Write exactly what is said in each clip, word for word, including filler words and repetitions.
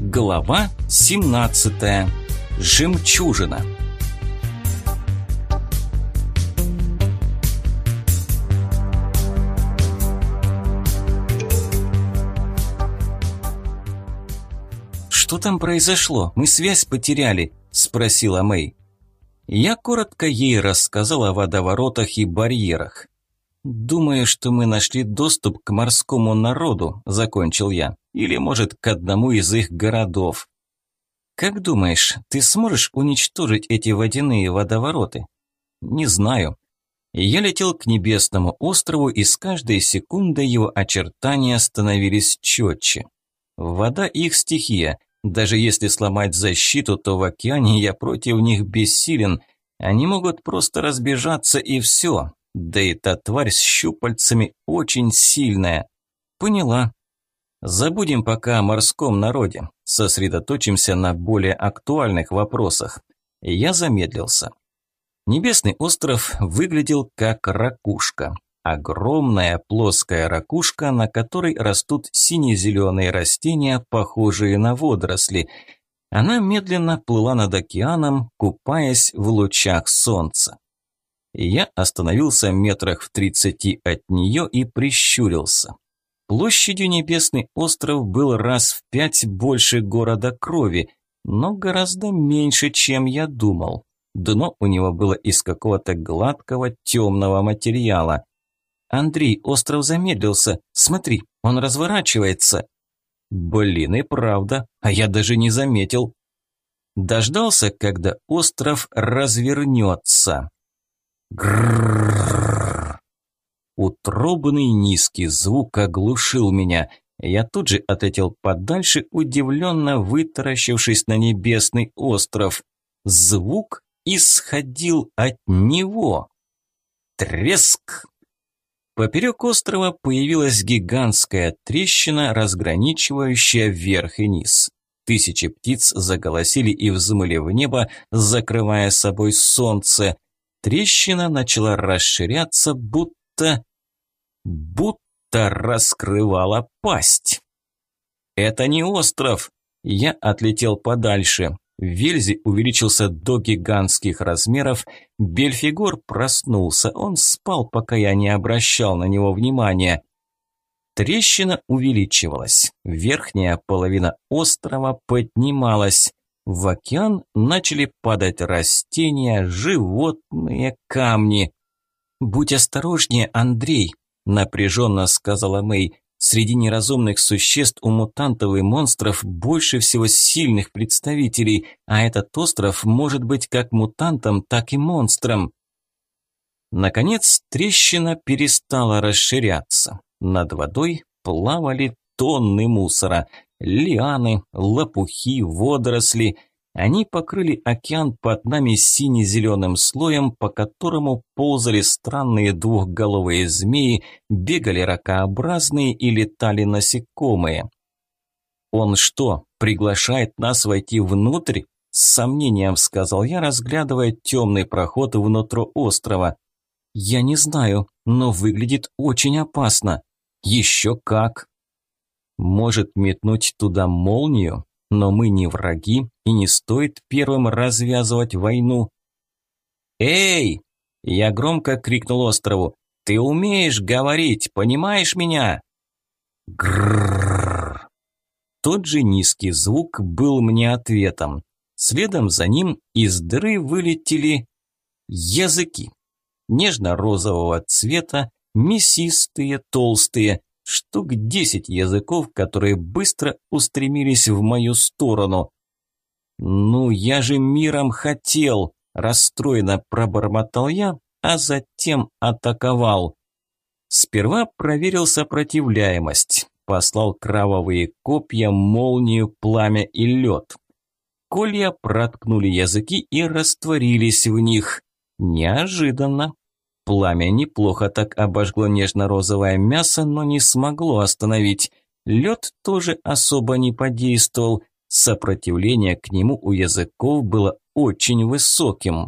Глава семнадцатая. Жемчужина. «Что там произошло? Мы связь потеряли», – спросила Мэй. Я коротко ей рассказал о водоворотах и барьерах. «Думаю, что мы нашли доступ к морскому народу», – закончил я. «Или, может, к одному из их городов». «Как думаешь, ты сможешь уничтожить эти водяные водовороты?» «Не знаю». Я летел к небесному острову, и с каждой секундой его очертания становились четче. Вода – их стихия. Даже если сломать защиту, то в океане я против них бессилен. Они могут просто разбежаться и все. Да и та тварь с щупальцами очень сильная. Поняла. Забудем пока о морском народе. Сосредоточимся на более актуальных вопросах. Я замедлился. Небесный остров выглядел как ракушка. Огромная плоская ракушка, на которой растут сине-зеленые растения, похожие на водоросли. Она медленно плыла над океаном, купаясь в лучах солнца. Я остановился метрах в тридцати от нее и прищурился. Площадью небесный остров был раз в пять больше города Крови, но гораздо меньше, чем я думал. Дно у него было из какого-то гладкого темного материала. «Андрей, остров замедлился. Смотри, он разворачивается». Блин, и правда, а я даже не заметил. Дождался, когда остров развернется. Гррррррр. Утробный низкий звук оглушил меня. Я тут же отлетел подальше, удивленно вытаращившись на небесный остров. Звук исходил от него. Треск! Поперек острова появилась гигантская трещина, разграничивающая верх и низ. Тысячи птиц заголосили и взмыли в небо, закрывая собой солнце. Трещина начала расширяться, будто... будто раскрывала пасть. «Это не остров!» Я отлетел подальше. Вельзи увеличился до гигантских размеров. Бельфигор проснулся. Он спал, пока я не обращал на него внимания. Трещина увеличивалась. Верхняя половина острова поднималась. В океан начали падать растения, животные, камни. «Будь осторожнее, Андрей», – напряженно сказала Мэй. «Среди неразумных существ у мутантов и монстров больше всего сильных представителей, а этот остров может быть как мутантом, так и монстром». Наконец трещина перестала расширяться. Над водой плавали тонны мусора. Лианы, лопухи, водоросли. Они покрыли океан под нами сине-зеленым слоем, по которому ползали странные двухголовые змеи, бегали ракообразные и летали насекомые. «Он что, приглашает нас войти внутрь?» – с сомнением сказал я, разглядывая темный проход внутрь острова. «Я не знаю, но выглядит очень опасно». «Еще как!» «Может метнуть туда молнию? Но мы не враги, и не стоит первым развязывать войну». «Эй!» – я громко крикнул острову. «Ты умеешь говорить, понимаешь меня?» Грррррр. Тот же низкий звук был мне ответом. Следом за ним из дыры вылетели языки. Нежно-розового цвета, мясистые, толстые, штук десять языков, которые быстро устремились в мою сторону. «Ну, я же миром хотел!» – расстроенно пробормотал я, а затем атаковал. Сперва проверил сопротивляемость, послал кровавые копья, молнию, пламя и лед. Колья проткнули языки и растворились в них. Неожиданно. Пламя неплохо так обожгло нежно-розовое мясо, но не смогло остановить. Лед тоже особо не подействовал. Сопротивление к нему у языков было очень высоким.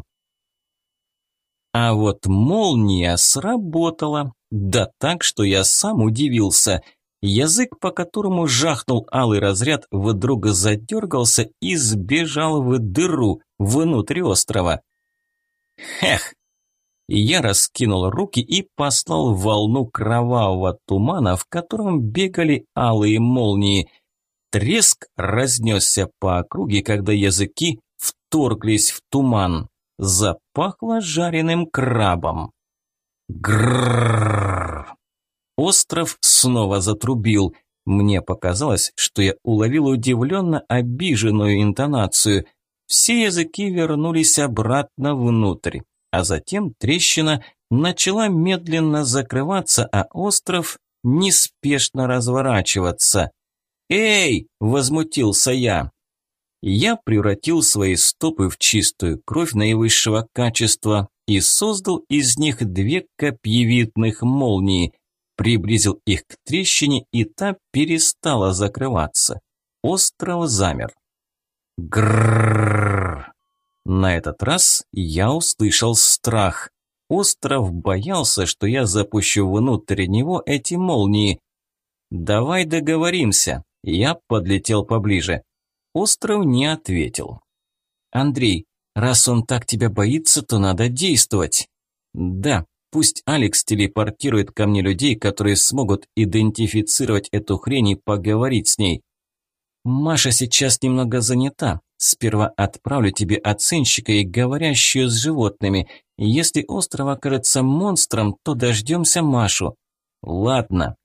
А вот молния сработала. Да так, что я сам удивился. Язык, по которому жахнул алый разряд, вдруг задергался и сбежал в дыру внутрь острова. Хех! Я раскинул руки и послал волну кровавого тумана, в котором бегали алые молнии. Треск разнесся по округе, когда языки вторглись в туман. Запахло жареным крабом. Грррррр! Остров снова затрубил. Мне показалось, что я уловил удивленно обиженную интонацию. Все языки вернулись обратно внутрь, а затем трещина начала медленно закрываться, а остров неспешно разворачиваться. «Эй!» – возмутился я. Я превратил свои стопы в чистую кровь наивысшего качества и создал из них две копьевидных молнии, приблизил их к трещине, и та перестала закрываться. Остров замер. Грррррр. На этот раз я услышал страх. Остров боялся, что я запущу внутрь него эти молнии. «Давай договоримся». Я подлетел поближе. Остров не ответил. «Андрей, раз он так тебя боится, то надо действовать». «Да, пусть Алекс телепортирует ко мне людей, которые смогут идентифицировать эту хрень и поговорить с ней». «Маша сейчас немного занята. Сперва отправлю тебе оценщика и говорящую с животными. Если остров окажется монстром, то дождемся Машу». «Ладно».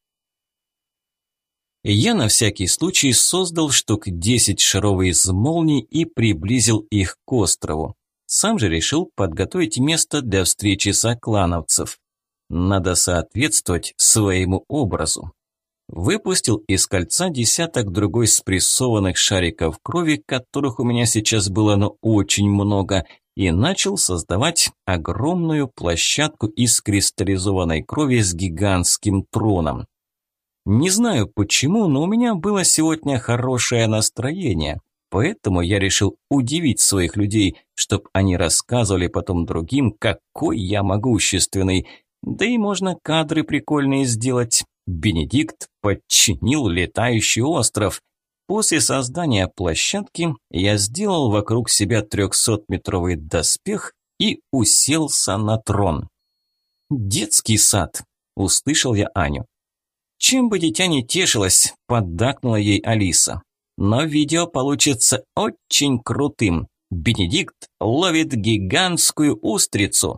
Я на всякий случай создал штук десять шаров из молний и приблизил их к острову. Сам же решил подготовить место для встречи соклановцев. Надо соответствовать своему образу. Выпустил из кольца десяток другой спрессованных шариков крови, которых у меня сейчас было ну очень много, и начал создавать огромную площадку из кристаллизованной крови с гигантским троном. Не знаю почему, но у меня было сегодня хорошее настроение, поэтому я решил удивить своих людей, чтобы они рассказывали потом другим, какой я могущественный. Да и можно кадры прикольные сделать. Бенедикт подчинил летающий остров. После создания площадки я сделал вокруг себя трехсотметровый доспех и уселся на трон. «Детский сад», – услышал я Аню. «Чем бы дитя не тешилось», – поддакнула ей Алиса. «Но видео получится очень крутым. Бенедикт ловит гигантскую устрицу».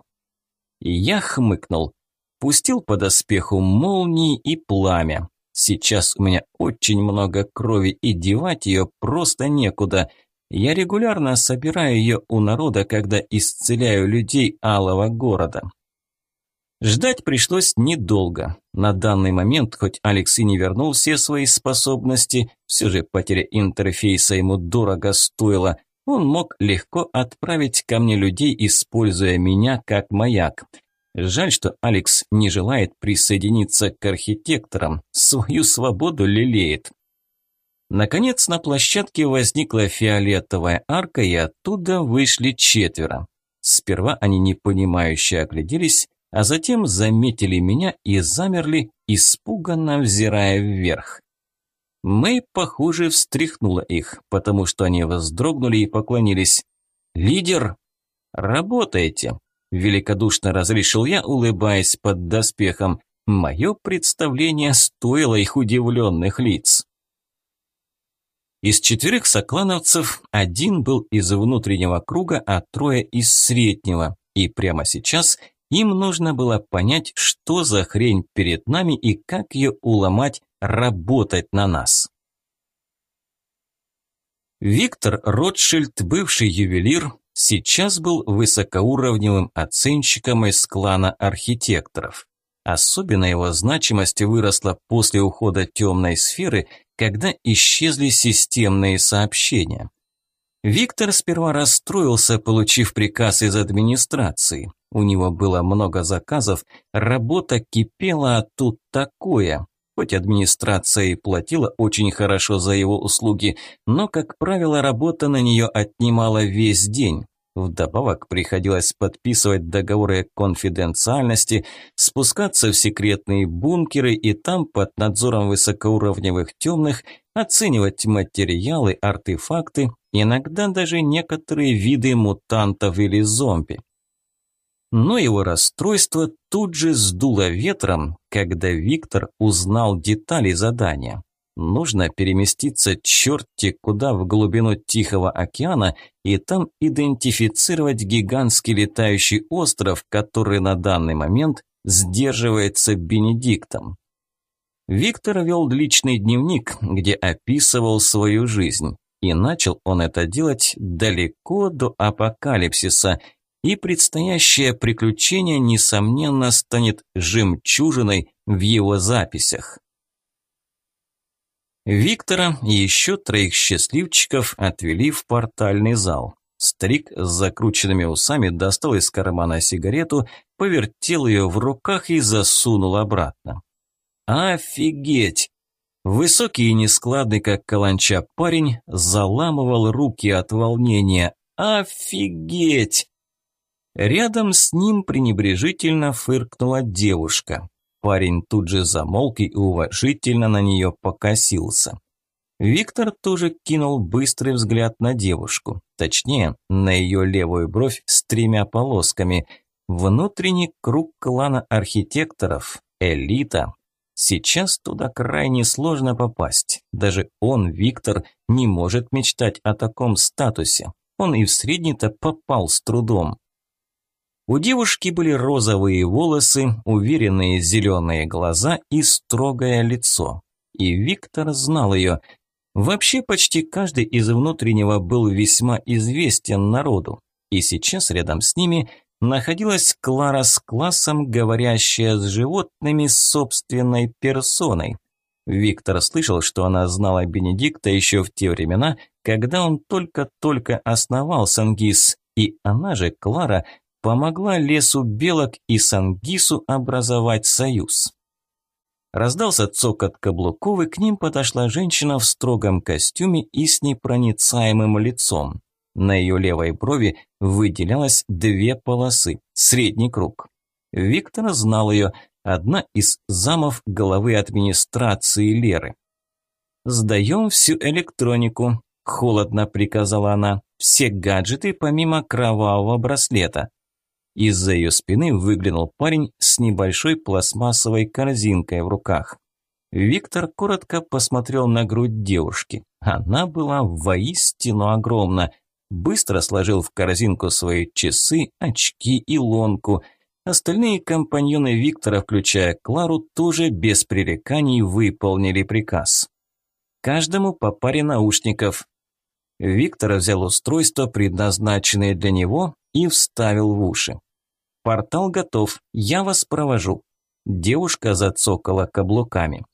Я хмыкнул. Пустил по доспеху молнии и пламя. Сейчас у меня очень много крови, и девать ее просто некуда. Я регулярно собираю ее у народа, когда исцеляю людей Алого города. Ждать пришлось недолго. На данный момент, хоть Алекс и не вернул все свои способности, все же потеря интерфейса ему дорого стоила, он мог легко отправить ко мне людей, используя меня как маяк. Жаль, что Алекс не желает присоединиться к архитекторам, свою свободу лелеет. Наконец на площадке возникла фиолетовая арка, и оттуда вышли четверо. Сперва они непонимающе огляделись, а затем заметили меня и замерли, испуганно взирая вверх. Мэй, похоже, встряхнула их, потому что они вздрогнули и поклонились. «Лидер, работаете!» – великодушно разрешил я, улыбаясь под доспехом. Мое представление стоило их удивленных лиц. Из четверых соклановцев один был из внутреннего круга, а трое из среднего, и прямо сейчас – им нужно было понять, что за хрень перед нами и как ее уломать работать на нас. Виктор Ротшильд, бывший ювелир, сейчас был высокоуровневым оценщиком из клана архитекторов. Особенно его значимость выросла после ухода темной сферы, когда исчезли системные сообщения. Виктор сперва расстроился, получив приказ из администрации. У него было много заказов, работа кипела, а тут такое. Хоть администрация и платила очень хорошо за его услуги, но, как правило, работа на нее отнимала весь день. Вдобавок приходилось подписывать договоры конфиденциальности, спускаться в секретные бункеры и там под надзором высокоуровневых темных оценивать материалы, артефакты, иногда даже некоторые виды мутантов или зомби. Но его расстройство тут же сдуло ветром, когда Виктор узнал детали задания. Нужно переместиться черти куда в глубину Тихого океана и там идентифицировать гигантский летающий остров, который на данный момент сдерживается Бенедиктом. Виктор вел личный дневник, где описывал свою жизнь. И начал он это делать далеко до апокалипсиса, и предстоящее приключение, несомненно, станет жемчужиной в его записях. Виктора и еще троих счастливчиков отвели в портальный зал. Старик с закрученными усами достал из кармана сигарету, повертел ее в руках и засунул обратно. Офигеть! Высокий и нескладный, как каланча, парень заламывал руки от волнения. Офигеть! Рядом с ним пренебрежительно фыркнула девушка. Парень тут же замолк и уважительно на нее покосился. Виктор тоже кинул быстрый взгляд на девушку, точнее, на ее левую бровь с тремя полосками. Внутренний круг клана архитекторов, элита. Сейчас туда крайне сложно попасть. Даже он, Виктор, не может мечтать о таком статусе. Он и в средний-то попал с трудом. У девушки были розовые волосы, уверенные зеленые глаза и строгое лицо. И Виктор знал ее. Вообще почти каждый из внутреннего был весьма известен народу. И сейчас рядом с ними находилась Клара с классом, говорящая с животными собственной персоной. Виктор слышал, что она знала Бенедикта еще в те времена, когда он только-только основал Сангис, и она же, Клара, помогла лесу белок и Сангису образовать союз. Раздался цокот каблуков, и к ним подошла женщина в строгом костюме и с непроницаемым лицом. На ее левой брови выделялось две полосы, средний круг. Виктор знал ее, одна из замов главы администрации Леры. «Сдаем всю электронику», – холодно приказала она, – «все гаджеты помимо кровавого браслета». Из-за ее спины выглянул парень с небольшой пластмассовой корзинкой в руках. Виктор коротко посмотрел на грудь девушки. Она была воистину огромна. Быстро сложил в корзинку свои часы, очки и лонку. Остальные компаньоны Виктора, включая Клару, тоже без пререканий выполнили приказ. Каждому по паре наушников. Виктор взял устройство, предназначенное для него, и вставил в уши. «Портал готов, я вас провожу». Девушка зацокала каблуками.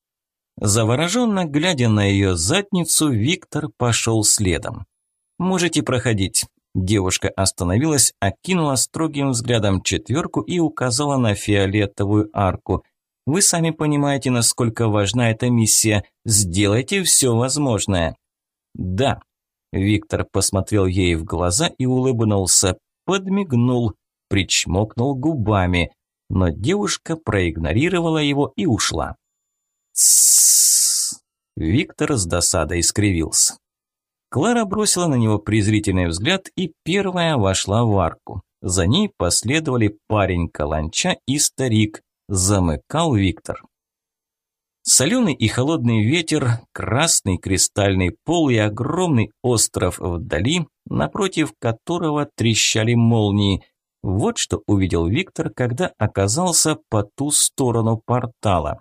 Завороженно глядя на ее задницу, Виктор пошел следом. «Можете проходить». Девушка остановилась, окинула строгим взглядом четверку и указала на фиолетовую арку. «Вы сами понимаете, насколько важна эта миссия. Сделайте все возможное». «Да». Виктор посмотрел ей в глаза и улыбнулся, подмигнул, причмокнул губами, но девушка проигнорировала его и ушла. «Тссс!» Виктор с досадой скривился. Клара бросила на него презрительный взгляд и первая вошла в арку. За ней последовали парень Каланча и старик. Замыкал Виктор. Соленый и холодный ветер, красный кристальный пол и огромный остров вдали, напротив которого трещали молнии. Вот что увидел Виктор, когда оказался по ту сторону портала.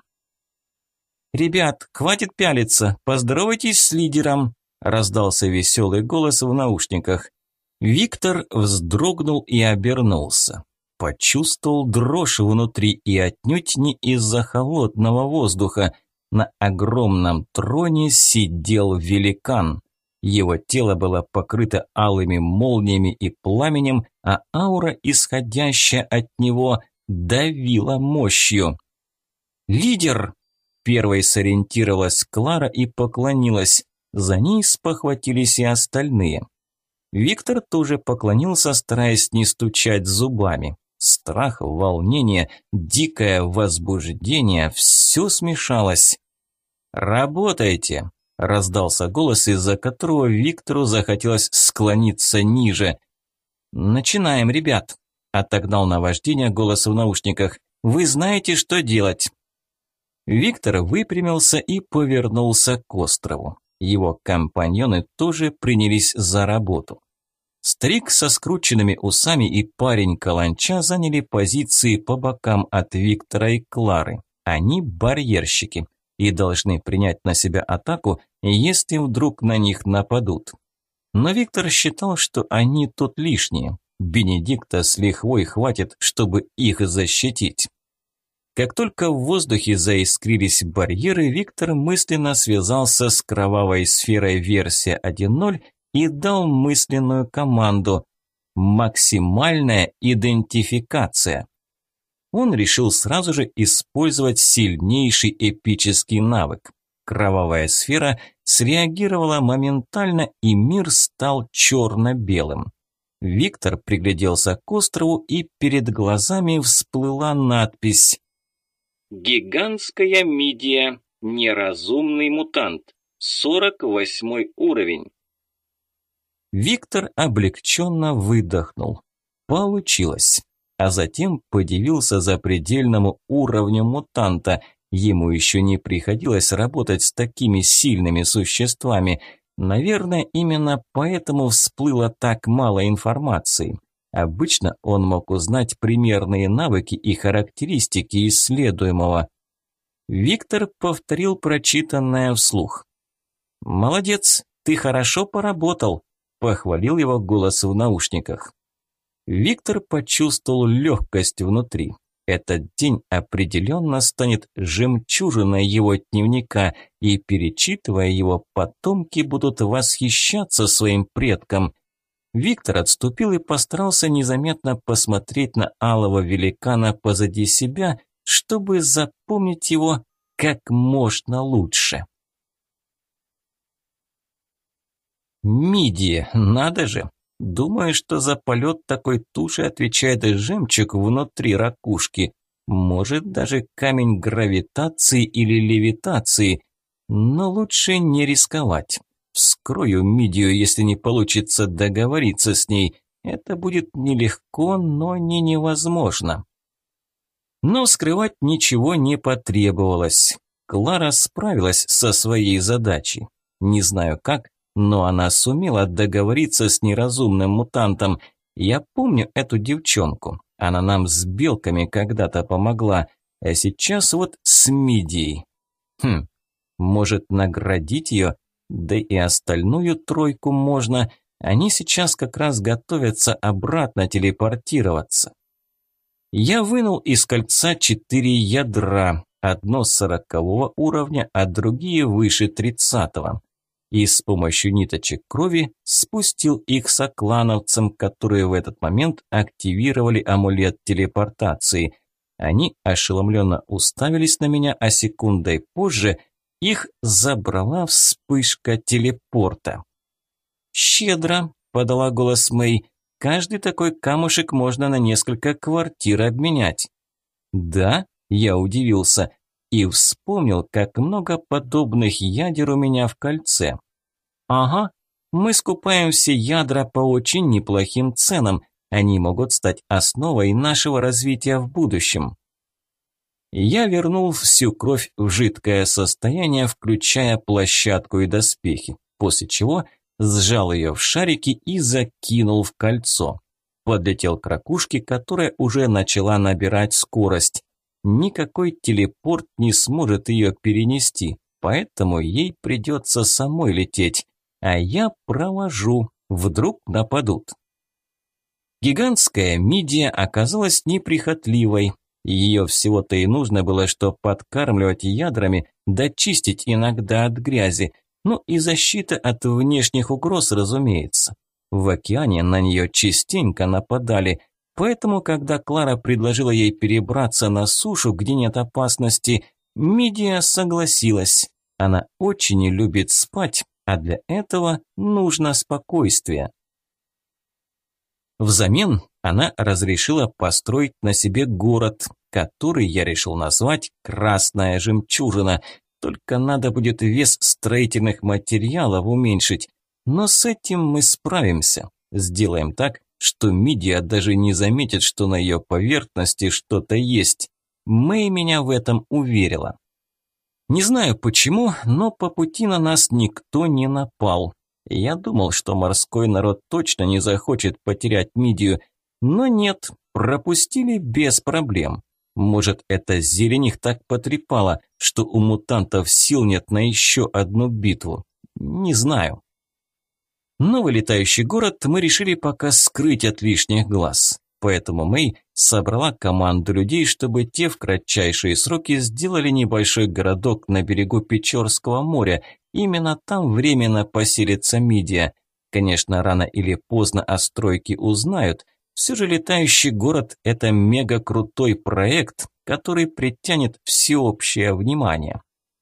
«Ребят, хватит пялиться, поздоровайтесь с лидером», – раздался веселый голос в наушниках. Виктор вздрогнул и обернулся. Почувствовал дрожь внутри и отнюдь не из-за холодного воздуха. На огромном троне сидел великан. Его тело было покрыто алыми молниями и пламенем, а аура, исходящая от него, давила мощью. «Лидер!» – первой сориентировалась Клара и поклонилась. За ней спохватились и остальные. Виктор тоже поклонился, стараясь не стучать зубами. Страх, волнение, дикое возбуждение – все смешалось. «Работайте!» – раздался голос, из-за которого Виктору захотелось склониться ниже. «Начинаем, ребят!» – отогнал наваждение голос в наушниках. «Вы знаете, что делать!» Виктор выпрямился и повернулся к острову. Его компаньоны тоже принялись за работу. Старик со скрученными усами и парень Каланча заняли позиции по бокам от Виктора и Клары. Они барьерщики и должны принять на себя атаку, если вдруг на них нападут. Но Виктор считал, что они тут лишние. Бенедикта с лихвой хватит, чтобы их защитить. Как только в воздухе заискрились барьеры, Виктор мысленно связался с кровавой сферой версия один ноль и дал мысленную команду «Максимальная идентификация». Он решил сразу же использовать сильнейший эпический навык. Кровавая сфера среагировала моментально, и мир стал черно-белым. Виктор пригляделся к острову, и перед глазами всплыла надпись «Гигантская мидия. Неразумный мутант. сорок восьмой уровень». Виктор облегченно выдохнул. Получилось. А затем подивился запредельному уровню мутанта. Ему еще не приходилось работать с такими сильными существами. Наверное, именно поэтому всплыло так мало информации. Обычно он мог узнать примерные навыки и характеристики исследуемого. Виктор повторил прочитанное вслух. «Молодец, ты хорошо поработал», – похвалил его голос в наушниках. Виктор почувствовал легкость внутри. Этот день определенно станет жемчужиной его дневника, и, перечитывая его, потомки будут восхищаться своим предком. Виктор отступил и постарался незаметно посмотреть на алого великана позади себя, чтобы запомнить его как можно лучше. Мидия, надо же! Думаю, что за полет такой туши отвечает жемчуг внутри ракушки. Может, даже камень гравитации или левитации. Но лучше не рисковать. Вскрою мидию, если не получится договориться с ней. Это будет нелегко, но не невозможно. Но скрывать ничего не потребовалось. Клара справилась со своей задачей. Не знаю как, но она сумела договориться с неразумным мутантом. Я помню эту девчонку. Она нам с белками когда-то помогла. А сейчас вот с мидией. Хм, может наградить ее? Да и остальную тройку можно. Они сейчас как раз готовятся обратно телепортироваться. Я вынул из кольца четыре ядра. Одно сорокового уровня, а другие выше тридцатого. И с помощью ниточек крови спустил их соклановцам, которые в этот момент активировали амулет телепортации. Они ошеломленно уставились на меня, а секундой позже их забрала вспышка телепорта. «Щедро», – подала голос Мэй, – «каждый такой камушек можно на несколько квартир обменять». «Да?» – я удивился. И вспомнил, как много подобных ядер у меня в кольце. Ага, мы скупаем все ядра по очень неплохим ценам. Они могут стать основой нашего развития в будущем. Я вернул всю кровь в жидкое состояние, включая площадку и доспехи, после чего сжал ее в шарики и закинул в кольцо. Подлетел к ракушке, которая уже начала набирать скорость. Никакой телепорт не сможет ее перенести, поэтому ей придется самой лететь, а я провожу, вдруг нападут. Гигантская мидия оказалась неприхотливой. Ее всего-то и нужно было, что подкармливать ядрами, да чистить иногда от грязи, ну и защита от внешних угроз, разумеется. В океане на нее частенько нападали. Поэтому, когда Клара предложила ей перебраться на сушу, где нет опасности, Мидия согласилась. Она очень любит спать, а для этого нужно спокойствие. Взамен она разрешила построить на себе город, который я решил назвать «Красная жемчужина». Только надо будет вес строительных материалов уменьшить. Но с этим мы справимся. Сделаем так, что Мидия даже не заметит, что на ее поверхности что-то есть. Мэй меня в этом уверила. Не знаю почему, но по пути на нас никто не напал. Я думал, что морской народ точно не захочет потерять Мидию, но нет, пропустили без проблем. Может, эта зелень их так потрепала, что у мутантов сил нет на еще одну битву. Не знаю. Новый летающий город мы решили пока скрыть от лишних глаз. Поэтому Мэй собрала команду людей, чтобы те в кратчайшие сроки сделали небольшой городок на берегу Печорского моря. Именно там временно поселится Мидия. Конечно, рано или поздно о стройке узнают. Все же летающий город – это мега-крутой проект, который притянет всеобщее внимание.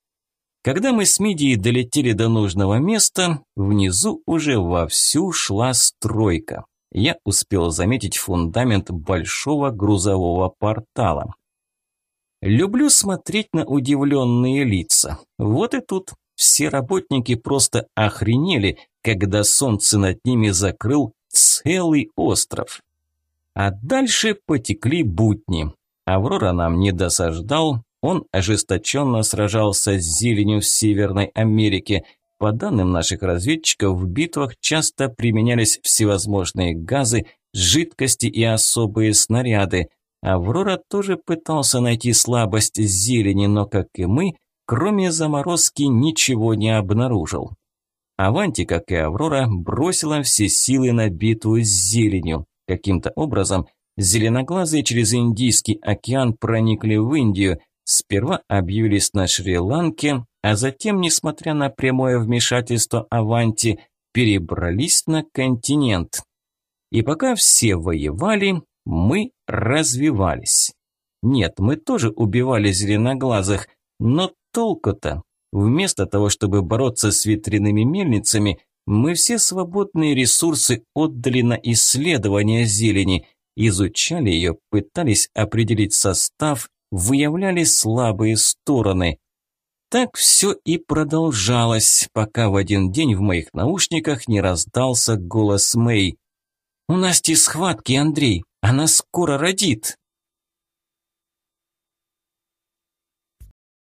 Когда мы с Мидией долетели до нужного места, внизу уже вовсю шла стройка. Я успел заметить фундамент большого грузового портала. Люблю смотреть на удивленные лица. Вот и тут все работники просто охренели, когда солнце над ними закрыл целый остров. А дальше потекли будни. Аврора нам не досаждал, он ожесточенно сражался с зеленью в Северной Америке. По данным наших разведчиков, в битвах часто применялись всевозможные газы, жидкости и особые снаряды. Аврора тоже пытался найти слабость зелени, но, как и мы, кроме заморозки ничего не обнаружил. Аванти, как и Аврора, бросила все силы на битву с зеленью. Каким-то образом зеленоглазые через Индийский океан проникли в Индию, сперва объявились на Шри-Ланке, а затем, несмотря на прямое вмешательство Аванти, перебрались на континент. И пока все воевали, мы развивались. Нет, мы тоже убивали зеленоглазых, но толку-то? Вместо того, чтобы бороться с ветряными мельницами, мы все свободные ресурсы отдали на исследование зелени, изучали ее, пытались определить состав, выявляли слабые стороны. Так все и продолжалось, пока в один день в моих наушниках не раздался голос Мэй. «У Насти схватки, Андрей, она скоро родит».